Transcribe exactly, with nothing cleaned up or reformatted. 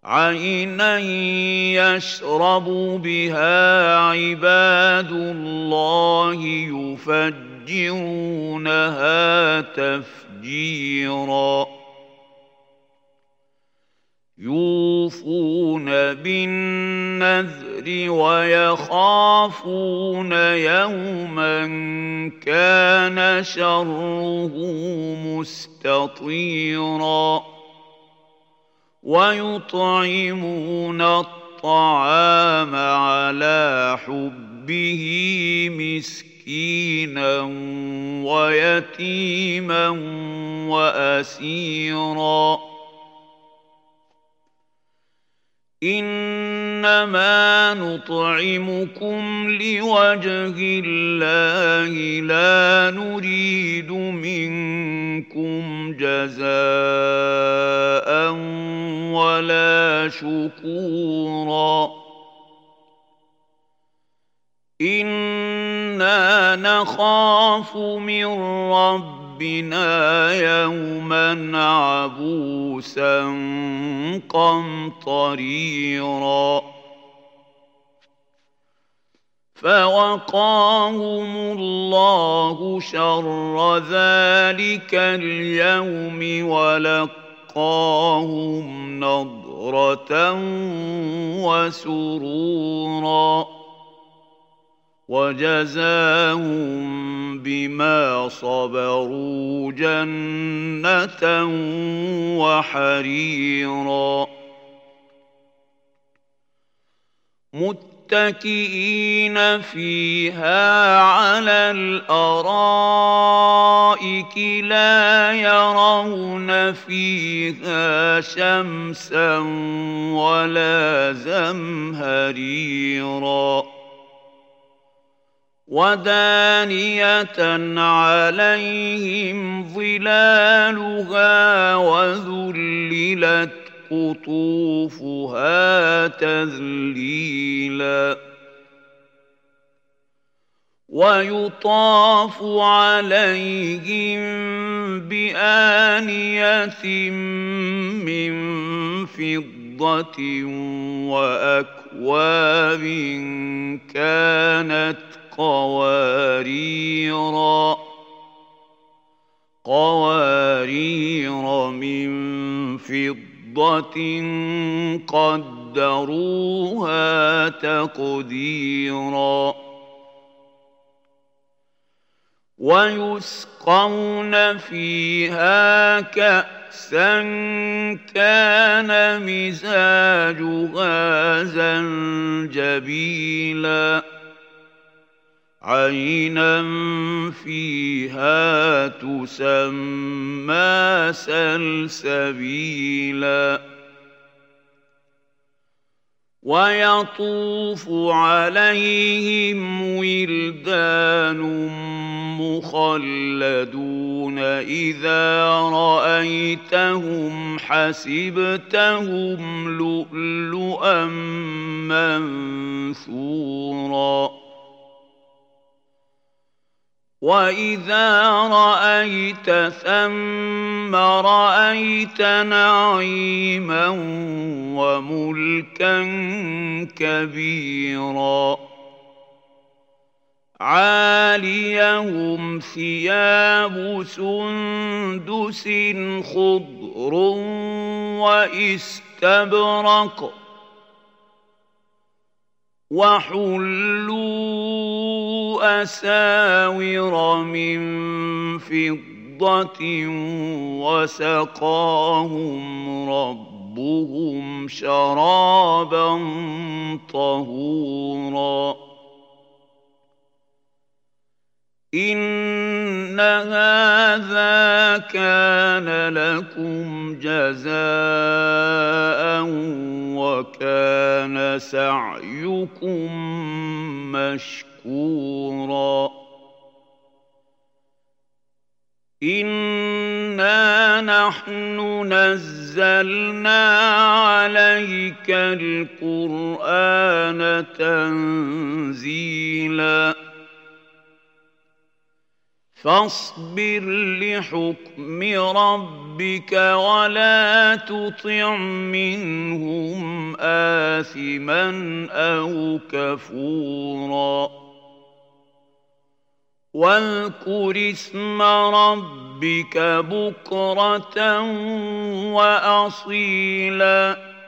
عينا يشرب بها عباد الله يفجرونها تفجيرا يوفون بالنذر ويخافون يوما كان شره مستطيرا ويطعمون الطعام على حبه مسكينا ويتيما وأسيرا إنما نطعمكم لوجه الله لا نريد منكم جزاء ولا شكورا إنا نخاف من ربنا يوما عبوسا قمطريرا فوقاهم الله شر ذلك اليوم ولقاهم نضرة وسرورا وجزاهم بما صبروا جنة وحريرا متكئين فيها على الأرائك لا يرون فيها شمسا ولا زمهريرا ودانية عليهم ظلالها وذللت قطوفها تذليلا ويطاف عليهم بآنية من فضة وأكواب كانت قواريرا قوارير من فضة قدروها تقديرا ويسقون فيها كأسا كان مزاجها زنجبيلا عينا فيها تسمى سلسبيلا ويطوف عليهم ولدان مخلدون إذا رأيتهم حسبتهم لؤلؤا منثورا وإذا رأيت ثم رأيت نعيما وملكا كبيرا عاليهم ثياب سندس خضر واستبرق وحلوا أساور من فضة وسقاهم ربهم شرابا طهورا إن هذا كان لكم جزاء وكان سعيكم مشكورا إنا نحن نزلنا عليك القرآن تنزيلا فاصبر لحكم ربك ولا تطع منهم آثما أو كفورا واذكر اسم ربك بكرة وأصيلا